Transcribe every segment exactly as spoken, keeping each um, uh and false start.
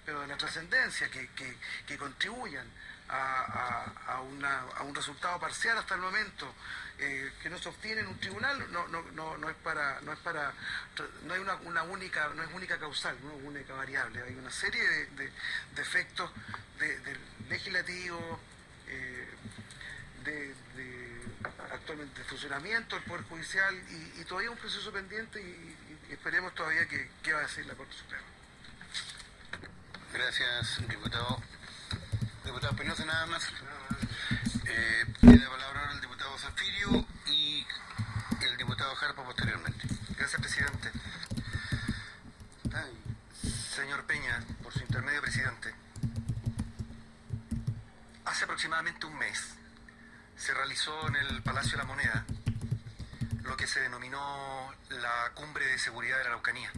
pero de la trascendencia, que, que, que contribuyan a, a, a, una, a un resultado parcial hasta el momento, eh, que no se obtiene en un tribunal, no, no, no, no es para, no es para, no hay una, una única, no es única causal, no es única variable, hay una serie de, de, de efectos de, del legislativo, eh, de, de actualmente de funcionamiento del Poder Judicial y, y todavía un proceso pendiente y, y, y esperemos todavía que, que va a decir la Corte Suprema. Gracias, diputado. Diputado Espinosa, nada más. Eh, tiene la palabra ahora el diputado Zafirio y el diputado Jarpa posteriormente. Gracias, presidente. Ay, señor Peña, por su intermedio, presidente. Hace aproximadamente un mes se realizó en el Palacio de la Moneda lo que se denominó la Cumbre de Seguridad de la Araucanía.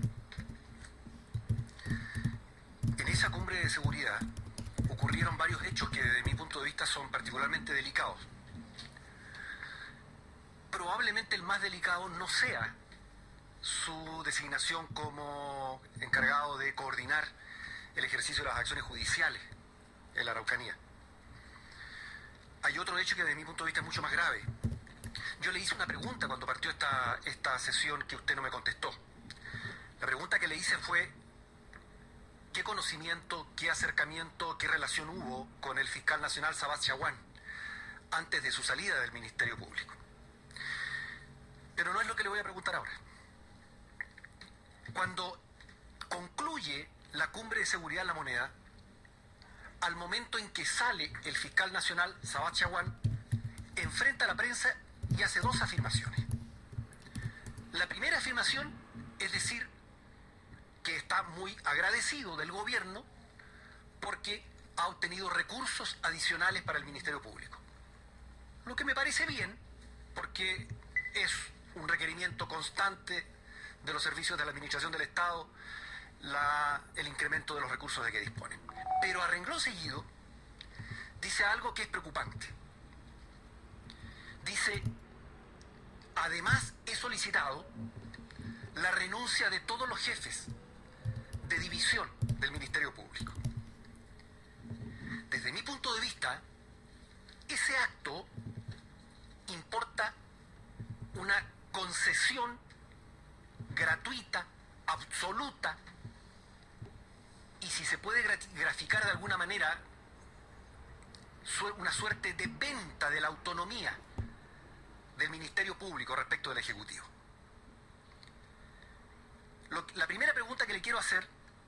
En esa cumbre de seguridad ocurrieron varios hechos que desde mi punto de vista son particularmente delicados. Probablemente el más delicado no sea su designación como encargado de coordinar el ejercicio de las acciones judiciales en la Araucanía. Hay otro hecho que desde mi punto de vista es mucho más grave. Yo le hice una pregunta cuando partió esta, esta sesión que usted no me contestó. La pregunta que le hice fue: ¿qué conocimiento, qué acercamiento, qué relación hubo con el fiscal nacional Sabat Chaguán antes de su salida del Ministerio Público? Pero no es lo que le voy a preguntar ahora. Cuando concluye la Cumbre de Seguridad en la Moneda, al momento en que sale el fiscal nacional Sabat Chaguán, enfrenta a la prensa y hace dos afirmaciones. La primera afirmación es decir que está muy agradecido del gobierno porque ha obtenido recursos adicionales para el Ministerio Público. Lo que me parece bien, porque es un requerimiento constante de los servicios de la Administración del Estado, la, el incremento de los recursos de que disponen. Pero a renglón seguido dice algo que es preocupante. Dice: además he solicitado la renuncia de todos los jefes de división del Ministerio Público. Desde mi punto de vista, ese acto importa una concesión gratuita, absoluta, y si se puede graficar de alguna manera, una suerte de venta de la autonomía del Ministerio Público respecto del Ejecutivo. Lo, la primera pregunta que le quiero hacer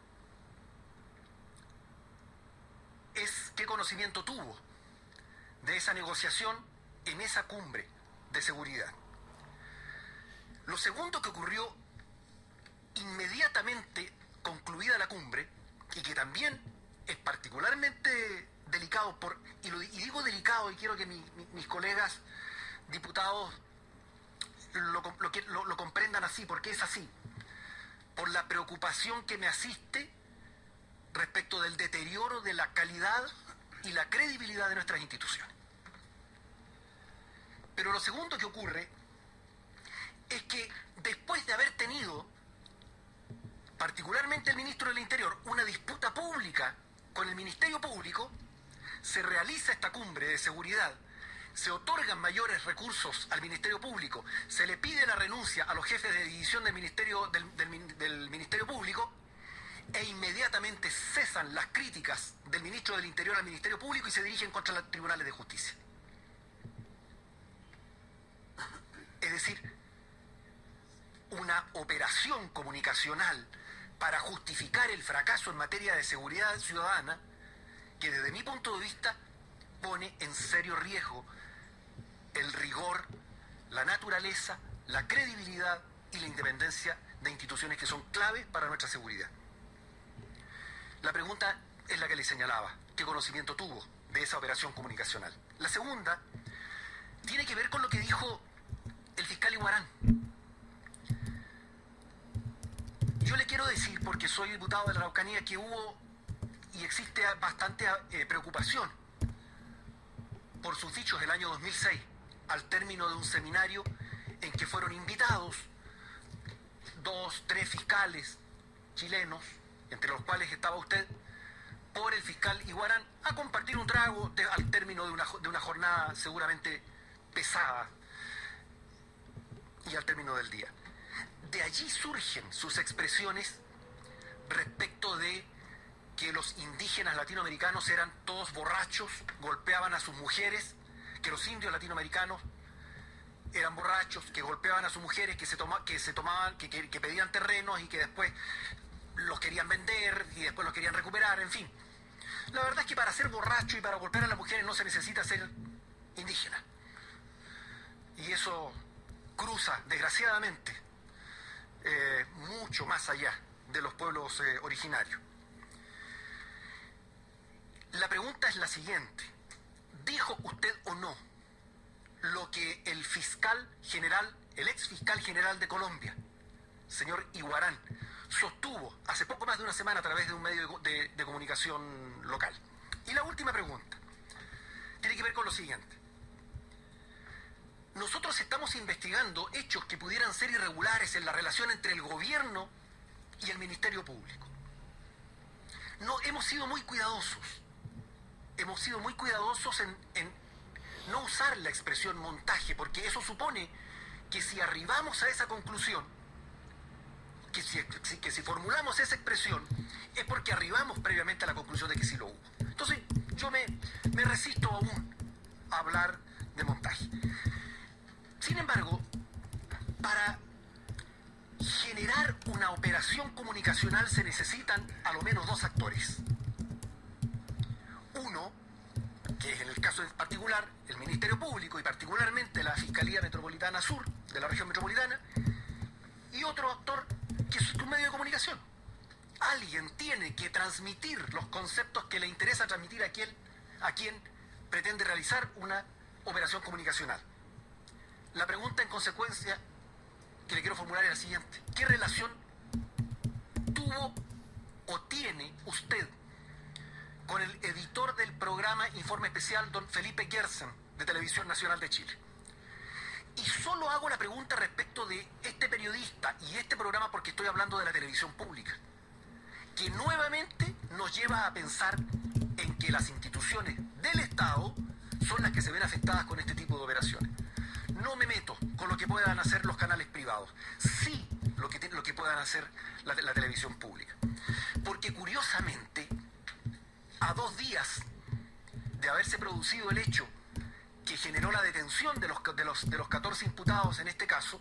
es: ¿qué conocimiento tuvo de esa negociación en esa cumbre de seguridad? Lo segundo que ocurrió inmediatamente concluida la cumbre, y que también es particularmente delicado, por, y, lo, y digo delicado y quiero que mi, mi, mis colegas diputados lo, lo, lo, lo comprendan así, porque es así, por la preocupación que me asiste respecto del deterioro de la calidad y la credibilidad de nuestras instituciones. Pero lo segundo que ocurre es que después de haber tenido, particularmente el ministro del Interior, una disputa pública con el Ministerio Público, se realiza esta cumbre de seguridad, se otorgan mayores recursos al Ministerio Público, se le pide la renuncia a los jefes de división del Ministerio, del, del, del Ministerio Público, e inmediatamente cesan las críticas del ministro del Interior al Ministerio Público y se dirigen contra los tribunales de justicia. Es decir, una operación comunicacional para justificar el fracaso en materia de seguridad ciudadana que desde mi punto de vista pone en serio riesgo el rigor, la naturaleza, la credibilidad y la independencia de instituciones que son claves para nuestra seguridad. La pregunta es la que le señalaba: ¿qué conocimiento tuvo de esa operación comunicacional? La segunda tiene que ver con lo que dijo el fiscal Iguarán. Yo le quiero decir, porque soy diputado de la Araucanía, que hubo y existe bastante eh, preocupación por sus dichos del año dos mil seis, al término de un seminario en que fueron invitados dos, tres fiscales chilenos, entre los cuales estaba usted, por el fiscal Iguarán a compartir un trago de, al término de una, de una jornada seguramente pesada y al término del día. De allí surgen sus expresiones respecto de que los indígenas latinoamericanos eran todos borrachos, golpeaban a sus mujeres, que los indios latinoamericanos eran borrachos, que golpeaban a sus mujeres, que se, toma, que se tomaban, que, que, que pedían terrenos y que después los querían vender y después los querían recuperar, en fin. La verdad es que para ser borracho y para golpear a las mujeres no se necesita ser indígena. Y eso cruza, desgraciadamente, eh, mucho más allá de los pueblos eh, originarios. La pregunta es la siguiente. ¿Dijo usted o no lo que el fiscal general, el ex fiscal general de Colombia, señor Iguarán, sostuvo hace poco más de una semana a través de un medio de, de, de comunicación local? Y la última pregunta tiene que ver con lo siguiente. Nosotros estamos investigando hechos que pudieran ser irregulares en la relación entre el gobierno y el Ministerio Público. No, hemos sido muy cuidadosos. Hemos sido muy cuidadosos en, en no usar la expresión montaje, porque eso supone que si arribamos a esa conclusión, que si, que si formulamos esa expresión, es porque arribamos previamente a la conclusión de que sí lo hubo. Entonces, yo me, me resisto aún a hablar de montaje. Sin embargo, para generar una operación comunicacional se necesitan a lo menos dos actores. Uno, que es en el caso en particular el Ministerio Público y particularmente la Fiscalía Metropolitana Sur de la región metropolitana, y otro actor que es un medio de comunicación. Alguien tiene que transmitir los conceptos que le interesa transmitir a quien, a quien pretende realizar una operación comunicacional. La pregunta en consecuencia que le quiero formular es la siguiente. ¿Qué relación tuvo o tiene usted con el editor del programa Informe Especial, don Felipe Gersen, de Televisión Nacional de Chile? Y solo hago la pregunta respecto de este periodista y este programa porque estoy hablando de la televisión pública, que nuevamente nos lleva a pensar en que las instituciones del Estado son las que se ven afectadas con este tipo de operaciones. No me meto con lo que puedan hacer los canales privados, sí lo que, lo que puedan hacer la, la televisión pública. Porque curiosamente, a dos días de haberse producido el hecho que generó la detención de los, de los, de los catorce imputados en este caso,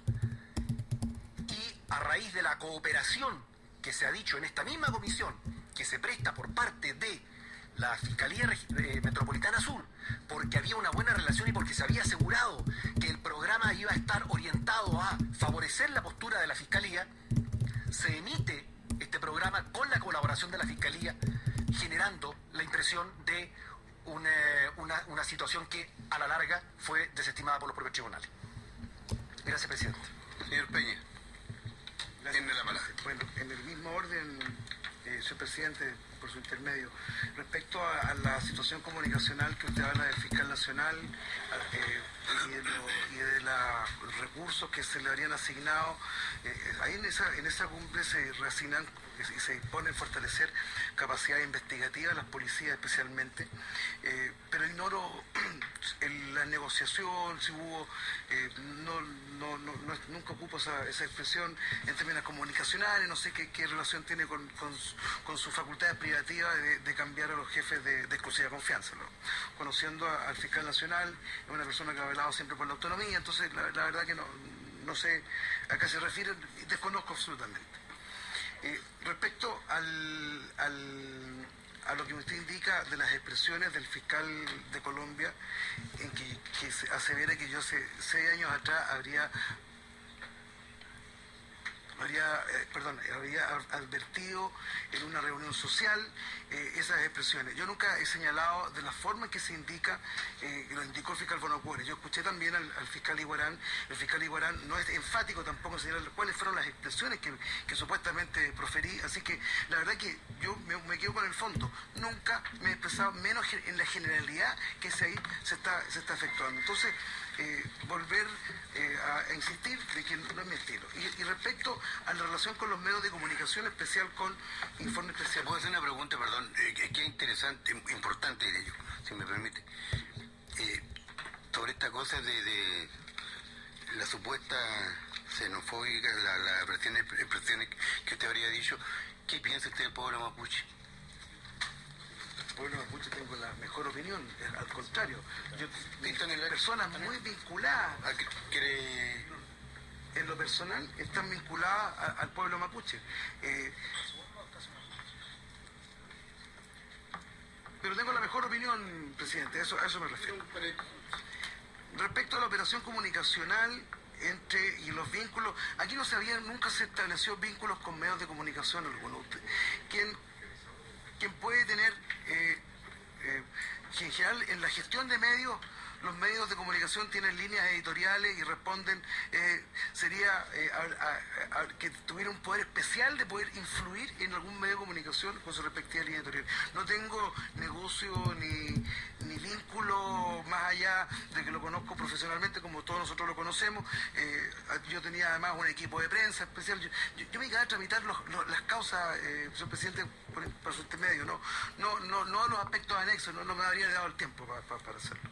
y a raíz de la cooperación que se ha dicho en esta misma comisión, que se presta por parte de la Fiscalía eh, Metropolitana Sur, porque había una buena relación y porque se había asegurado que el programa iba a estar orientado a favorecer la postura de la Fiscalía, se emite este programa con la colaboración de la Fiscalía, generando la impresión de una, una, una situación que a la larga fue desestimada por los propios tribunales. Gracias, presidente. Señor Peña, tiene la palabra. Bueno, en el mismo orden, eh, señor presidente, por su intermedio, respecto a, a la situación comunicacional que usted habla del fiscal nacional eh, y de, lo, y de la, los recursos que se le habrían asignado, eh, ahí en esa, en esa cumbre se reasignan y se dispone en fortalecer capacidad investigativa de las policías especialmente, eh, pero ignoro el, la negociación, si hubo, eh, no, no, no, no, nunca ocupo esa, esa expresión en términos comunicacionales, no sé qué, qué relación tiene con, con, con sus facultades privativas de, de cambiar a los jefes de, de exclusiva confianza, ¿no? Conociendo a, al fiscal nacional, es una persona que ha velado siempre por la autonomía, entonces la, la verdad que no, no sé a qué se refiere, desconozco absolutamente. Eh, respecto al, al, a lo que usted indica de las expresiones del fiscal de Colombia, en que, que se asevera que yo hace seis años atrás habría, habría, eh, perdón, habría advertido en una reunión social eh, esas expresiones. Yo nunca he señalado de la forma en que se indica, eh, que lo indicó el fiscal Bonocuore. Yo escuché también al, al fiscal Iguarán, el fiscal Iguarán no es enfático tampoco en señalar cuáles fueron las expresiones que, que supuestamente proferí, así que la verdad que yo me, me quedo con el fondo. Nunca me he expresado menos en la generalidad que se ahí se está, se está efectuando. Entonces, eh, volver eh, a, a insistir de que no es mi estilo. Y, y respecto a la relación con los medios de comunicación, especial con Informe Especial. ¿Puedo hacer una pregunta, perdón, eh, que, que es interesante, importante de ello, si me permite? Eh, sobre esta cosa de, de la supuesta xenofóbica, la, la expresión, expresiones que usted habría dicho, ¿qué piensa usted del pueblo mapuche? El pueblo mapuche tengo la mejor opinión, al contrario, yo personas muy vinculadas, ¿Quiere... en lo personal, están vinculadas a, al pueblo mapuche. Eh, pero tengo la mejor opinión, presidente, eso, a eso me refiero. Respecto a la operación comunicacional entre y los vínculos, aquí no se había, nunca se estableció vínculos con medios de comunicación alguno. Quien, quien puede tener, eh, eh, en general, en la gestión de medios, los medios de comunicación tienen líneas editoriales y responden, eh, sería eh, a, a, a, que tuviera un poder especial de poder influir en algún medio de comunicación con su respectiva línea editorial. No tengo negocio ni, ni vínculo más allá de que lo conozco profesionalmente como todos nosotros lo conocemos. Eh, yo tenía además un equipo de prensa especial. Yo, yo, yo me iba a tramitar los, los, las causas, eh, señor presidente, por, por su intermedio, no, no, no, no los aspectos anexos, no, no me habría dado el tiempo para, para, para hacerlo.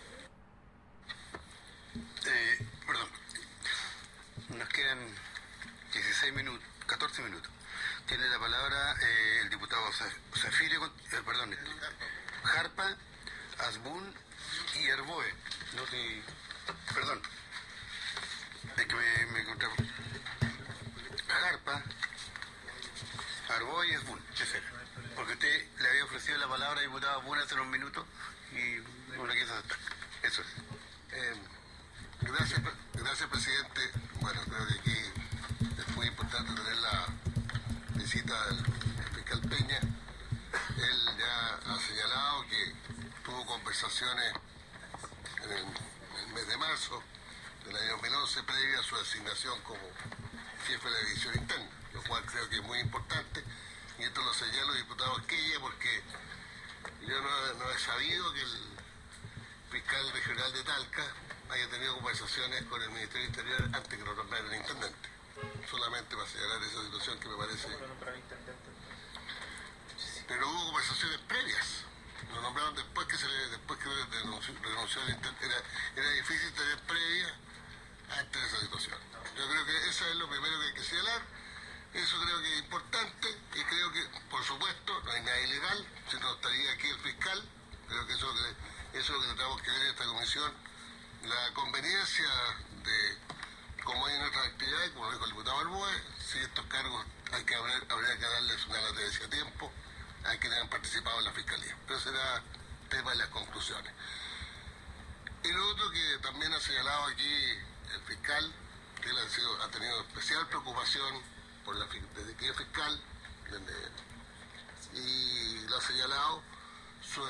Eh, perdón, nos quedan dieciséis minutos, catorce minutos. Tiene la palabra eh, el diputado Zafirio, eh, perdón, Jarpa, Asbun y Arboe. No te, perdón, es que me, me encontré. Jarpa, Arboe y Asbun, ese era. Porque usted le había ofrecido la palabra al diputado Asbun hace unos minutos y no la quiso aceptar. Eso es. Eh, Gracias, gracias presidente. Bueno, creo que aquí es muy importante tener la visita del fiscal Peña. Él ya ha señalado que tuvo conversaciones en el, en el mes de marzo del año dos mil once previa a su asignación como jefe de la división interna, lo cual creo que es muy importante. Y esto lo señalo, diputado Esquella, porque yo no, no he sabido que el fiscal regional de Talca haya tenido conversaciones con el Ministerio del Interior antes que lo nombraran intendente. Solamente para señalar esa situación que me parece... Pero hubo conversaciones previas. Lo nombraron después que se le, después que renunció, renunció al intendente. Era, era difícil tener previa antes de esa situación. Yo creo que eso es lo primero que hay que señalar. Eso creo que es importante y creo que, por supuesto, no hay nada ilegal, si no estaría aquí el fiscal. Creo que eso, eso es lo que tratamos que ver en esta comisión. La conveniencia de, como hay en otras actividades, como lo dijo el diputado Arboe, si estos cargos hay que habría, habría que darles una latencia a tiempo, hay que hayan participado en la fiscalía. Pero será tema de las conclusiones. Y lo otro que también ha señalado aquí el fiscal, que él ha, sido, ha tenido especial preocupación por la, desde que es fiscal, desde, y lo ha señalado su,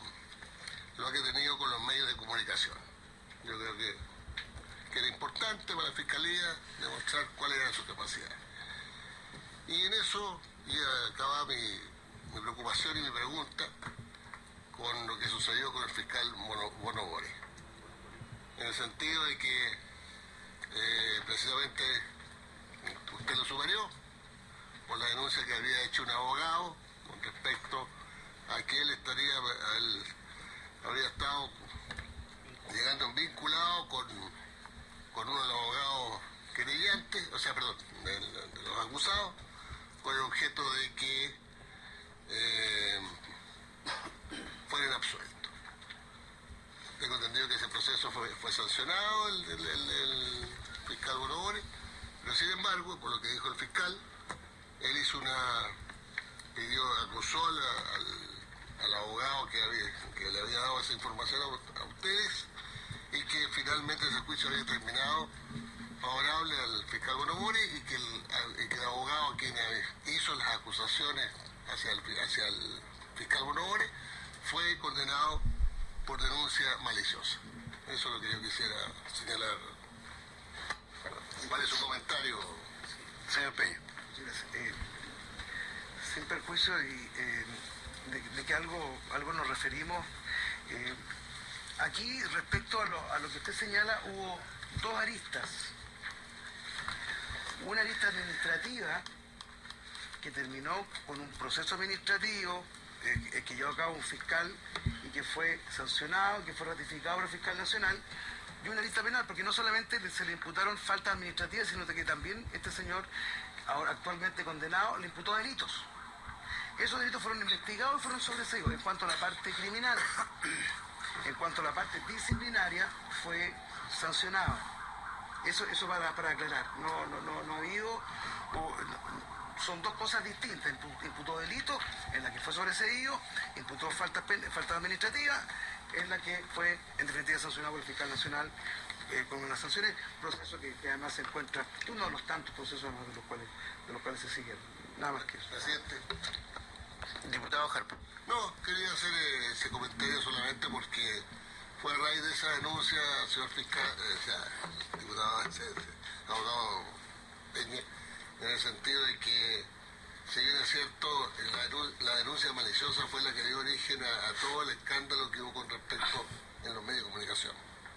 lo que ha tenido con los medios de comunicación. Yo creo que, que era importante para la Fiscalía demostrar cuáles eran sus capacidades. Y en eso ya acaba mi, mi preocupación y mi pregunta con lo que sucedió con el fiscal Bono Bore. En el sentido de que eh, precisamente usted lo superó por la denuncia que había hecho un abogado con respecto a que él estaría, él habría estado llegando vinculado con, con uno de los abogados querellantes, o sea, perdón, de, de los acusados, con el objeto de que eh, fueran absueltos. Tengo entendido que ese proceso fue, fue sancionado, el, el, el, el fiscal Bono Bore, pero sin embargo, por lo que dijo el fiscal, él hizo una, pidió, acusó al, al, al abogado que, había, que le había dado esa información a, a ustedes, y que finalmente ese juicio había terminado favorable al fiscal Bono Bore y que el, y que el abogado quien hizo las acusaciones hacia el, hacia el fiscal Bono Bore fue condenado por denuncia maliciosa. Eso es lo que yo quisiera señalar. ¿Cuál es su comentario, señor Peña? Eh, sin perjuicio y, eh, de, de que algo, algo nos referimos, eh, aquí, respecto a lo, a lo que usted señala, hubo dos aristas. Una arista administrativa que terminó con un proceso administrativo eh, que llevó a cabo un fiscal y que fue sancionado, que fue ratificado por el fiscal nacional, y una arista penal, porque no solamente se le imputaron faltas administrativas, sino que también este señor, ahora actualmente condenado, le imputó delitos. Esos delitos fueron investigados y fueron sobreseídos. En cuanto a la parte criminal, en cuanto a la parte disciplinaria, fue sancionado. Eso, eso para, para aclarar. No, no, no, no ha habido... O, no, son dos cosas distintas. Imputó delitos, en la que fue sobreseído, imputó faltas, faltas administrativas, en la que fue, en definitiva, sancionado por el fiscal nacional eh, con unas sanciones, proceso que, que además se encuentra, uno de los tantos procesos de los cuales, de los cuales se siguen. Nada más que eso. Presidente. Diputado Harper. No, quería hacer eh, ese comentario solamente porque fue a raíz de esa denuncia, señor fiscal, eh, o sea, diputado, ese, ese, abogado Peña, en el sentido de que, si bien es cierto, la, la denuncia maliciosa fue la que dio origen a, a todo el escándalo que hubo con respecto en los medios de comunicación.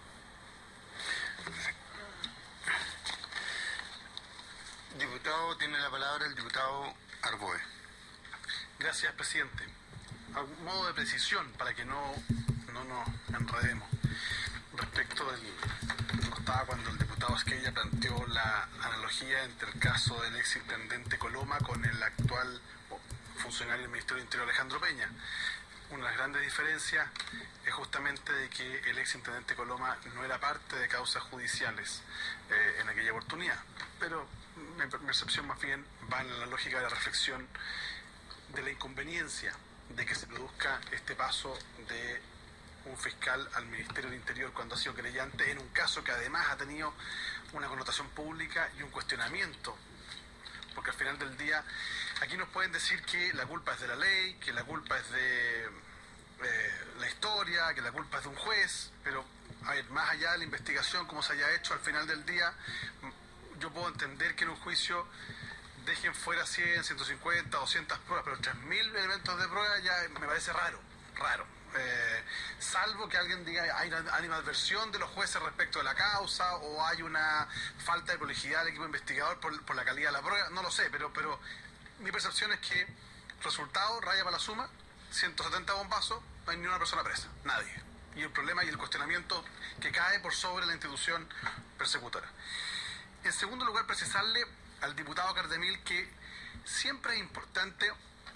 Diputado, tiene la palabra el diputado Arboe. Gracias, presidente. A modo de precisión, para que no, no nos enredemos, respecto del... no estaba cuando el diputado Esquella planteó la analogía entre el caso del ex intendente Coloma con el actual funcionario del Ministerio del Interior, Alejandro Peña. Una de las grandes diferencias es justamente de que el ex intendente Coloma no era parte de causas judiciales eh, en aquella oportunidad, pero mi percepción más bien va en la lógica de la reflexión de la inconveniencia de que se produzca este paso de un fiscal al Ministerio del Interior cuando ha sido querellante en un caso que además ha tenido una connotación pública y un cuestionamiento, porque al final del día aquí nos pueden decir que la culpa es de la ley, que la culpa es de eh, la historia, que la culpa es de un juez, pero a ver, más allá de la investigación como se haya hecho, al final del día yo puedo entender que en un juicio dejen fuera cien, ciento cincuenta, doscientas pruebas, pero tres mil elementos de prueba ya me parece raro, raro. Eh, salvo que alguien diga hay una animadversión de los jueces respecto de la causa o hay una falta de prolijidad del equipo investigador por, por la calidad de la prueba, no lo sé, pero, pero mi percepción es que resultado, raya para la suma, ciento setenta bombazos, no hay ni una persona presa, nadie. Y el problema y el cuestionamiento que cae por sobre la institución persecutora. En segundo lugar, precisarle al diputado Cardemil que siempre es importante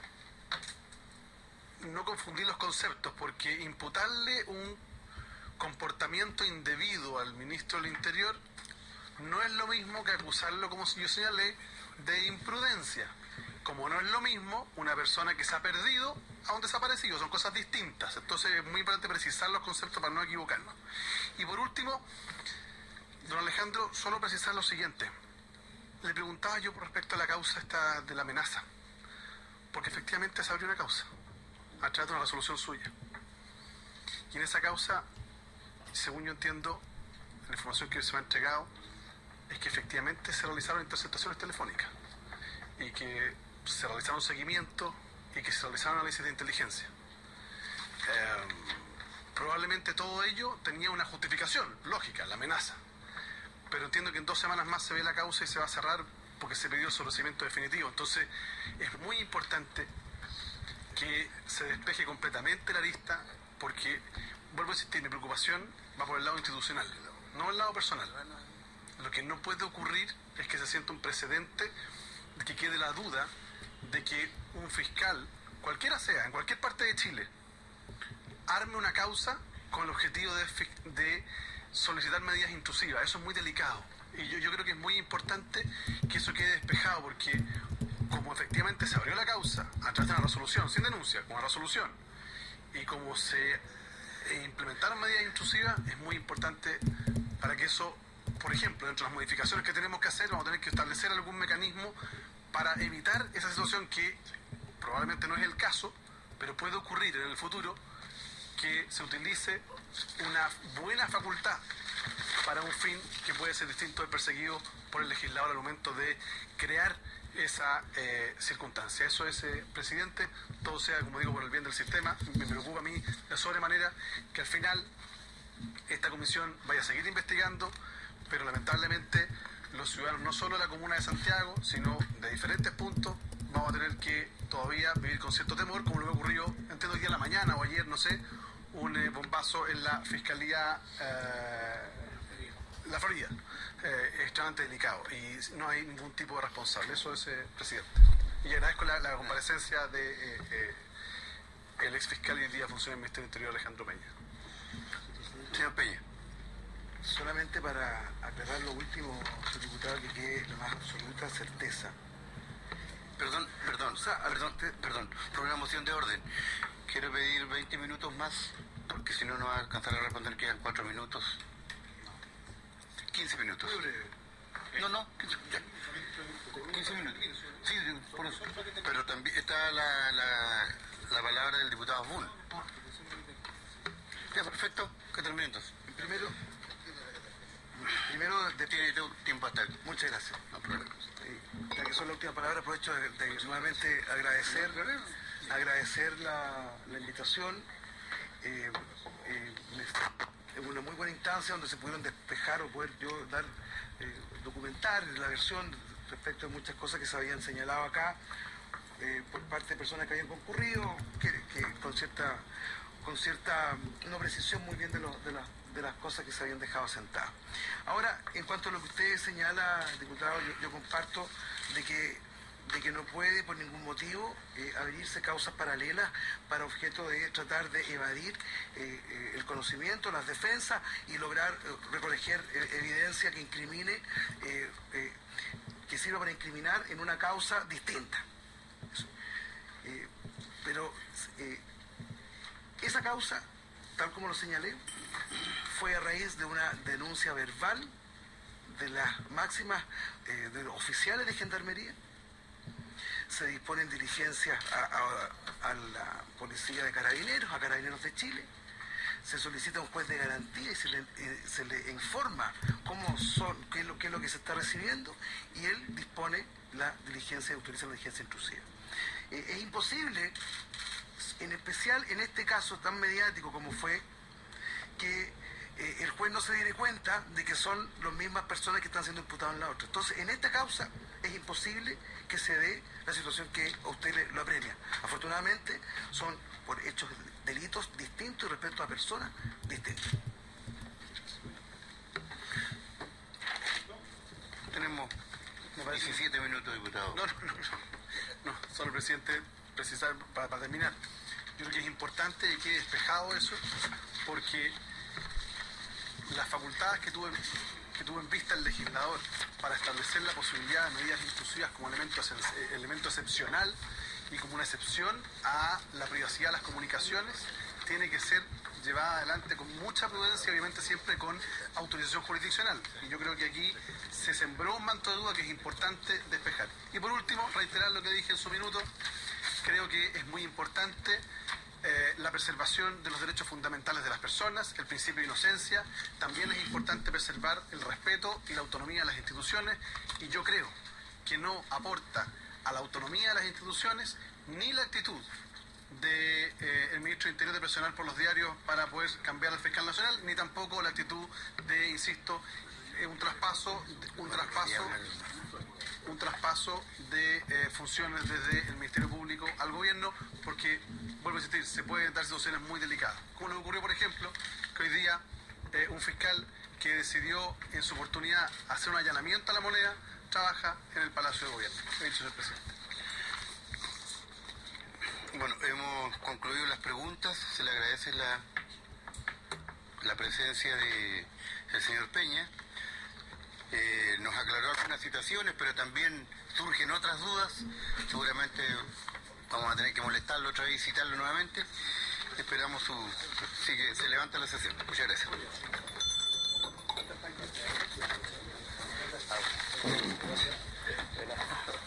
no confundir los conceptos, porque imputarle un comportamiento indebido al ministro del Interior no es lo mismo que acusarlo, como yo señalé, de imprudencia, como no es lo mismo una persona que se ha perdido a un desaparecido, son cosas distintas. Entonces es muy importante precisar los conceptos para no equivocarnos. Y por último, don Alejandro, solo precisar lo siguiente. Le preguntaba yo por respecto a la causa esta de la amenaza, porque efectivamente se abrió una causa a través de una resolución suya. Y en esa causa, según yo entiendo, la información que se me ha entregado es que efectivamente se realizaron interceptaciones telefónicas y que se realizaron seguimientos y que se realizaron análisis de inteligencia. Eh, probablemente todo ello tenía una justificación lógica, la amenaza. Pero entiendo que en dos semanas más se ve la causa y se va a cerrar porque se pidió el sobreseimiento definitivo. Entonces, es muy importante que se despeje completamente la lista, porque, vuelvo a insistir, mi preocupación va por el lado institucional, no el lado personal. Lo que no puede ocurrir es que se sienta un precedente, de que quede la duda de que un fiscal, cualquiera sea, en cualquier parte de Chile, arme una causa con el objetivo de, de solicitar medidas intrusivas. Eso es muy delicado. Y yo, yo creo que es muy importante que eso quede despejado, porque como efectivamente se abrió la causa a través de una resolución, sin denuncia, con una resolución, y como se implementaron medidas intrusivas, es muy importante para que eso, por ejemplo, dentro de las modificaciones que tenemos que hacer, vamos a tener que establecer algún mecanismo para evitar esa situación que probablemente no es el caso, pero puede ocurrir en el futuro, que se utilice una buena facultad para un fin que puede ser distinto del perseguido por el legislador al momento de crear esa eh, circunstancia. Eso es, eh, presidente, todo sea, como digo, por el bien del sistema. Me preocupa a mí de sobremanera que al final esta comisión vaya a seguir investigando, pero lamentablemente los ciudadanos no solo de la comuna de Santiago, sino de diferentes puntos, vamos a tener que todavía vivir con cierto temor, como lo que ocurrió, entiendo, hoy día a la mañana o ayer, no sé, un eh, bombazo en la Fiscalía, eh, la Florida, eh, extremadamente delicado, y no hay ningún tipo de responsable. Eso es, eh, presidente. Y agradezco la, la comparecencia de eh, eh, el ex fiscal y el día funcionario del Ministerio del Interior, Alejandro Peña. Señor Peña. Solamente para aclarar lo último, señor diputado, que quede la más absoluta certeza. Perdón, perdón, O sea, perdón, perdón, por una moción de orden. Quiero pedir veinte minutos más, porque si no, no va a alcanzar a responder, quedan cuatro minutos. quince minutos. No, no, quince, ya. quince minutos. Sí, por eso. Pero también está la, la, la palabra del diputado Bull. Ya, perfecto, que termine entonces. Primero, primero de, Tiene tiempo hasta aquí. muchas gracias. No problema. Eh, Ya que son las últimas palabras, aprovecho de, de nuevamente agradecer, agradecer la, la invitación. Eh, eh, es una muy buena instancia donde se pudieron despejar o poder yo dar, eh, documentar la versión respecto a muchas cosas que se habían señalado acá eh, por parte de personas que habían concurrido, que, que con cierta con cierta no precisión muy bien de, lo, de, la, de las cosas que se habían dejado sentadas. Ahora, en cuanto a lo que usted señala, diputado, yo, yo comparto de que, de que no puede por ningún motivo eh, abrirse causas paralelas para objeto de tratar de evadir eh, eh, el conocimiento, las defensas y lograr eh, recoger eh, evidencia que incrimine, eh, eh, que sirva para incriminar en una causa distinta. Eso. Eh, pero eh, esa causa, tal como lo señalé, fue a raíz de una denuncia verbal de las máximas eh, de los oficiales de Gendarmería. Se disponen diligencias a, a, a la Policía de Carabineros, a Carabineros de Chile. Se solicita un juez de garantía y se le, eh, se le informa cómo son, qué es, lo, qué es lo que se está recibiendo, y él dispone la diligencia, autoriza la diligencia intrusiva. Eh, es imposible, en especial en este caso tan mediático como fue, que eh, el juez no se diera cuenta de que son las mismas personas que están siendo imputadas en la otra. Entonces, en este causa es imposible que se dé la situación que a usted le, lo apremia. Afortunadamente, son por hechos, delitos distintos y respecto a personas distintas. Tenemos diecisiete minutos, diputado. No, no, no, no, no, solo, presidente, precisar para, para terminar. Yo creo que es importante que quede despejado eso, porque las facultades que tuvo, que tuvo en vista el legislador para establecer la posibilidad de medidas intrusivas como elemento, elemento excepcional y como una excepción a la privacidad de las comunicaciones, tiene que ser llevada adelante con mucha prudencia, obviamente siempre con autorización jurisdiccional. Y yo creo que aquí se sembró un manto de duda que es importante despejar. Y por último, reiterar lo que dije en su minuto, creo que es muy importante eh, la preservación de los derechos fundamentales de las personas, el principio de inocencia. También es importante preservar el respeto y la autonomía de las instituciones, y yo creo que no aporta a la autonomía de las instituciones ni la actitud del de, eh, ministro de Interior de presionar por los diarios para poder cambiar al fiscal nacional, ni tampoco la actitud de, insisto, eh, un traspaso, un traspaso, un traspaso de eh, funciones desde el Ministerio Público al gobierno, porque, vuelvo a insistir, se pueden dar situaciones muy delicadas. Como lo que ocurrió, por ejemplo, que hoy día eh, un fiscal que decidió en su oportunidad hacer un allanamiento a la Moneda trabaja en el Palacio de Gobierno. He dicho, señor presidente. Bueno, hemos concluido las preguntas. Se le agradece la, la presencia de el señor Peña. Eh, nos aclaró algunas situaciones, pero también surgen otras dudas. Seguramente vamos a tener que molestarlo otra vez y citarlo nuevamente. Esperamos su... Sí, que se levanta la sesión. Muchas gracias. Gracias.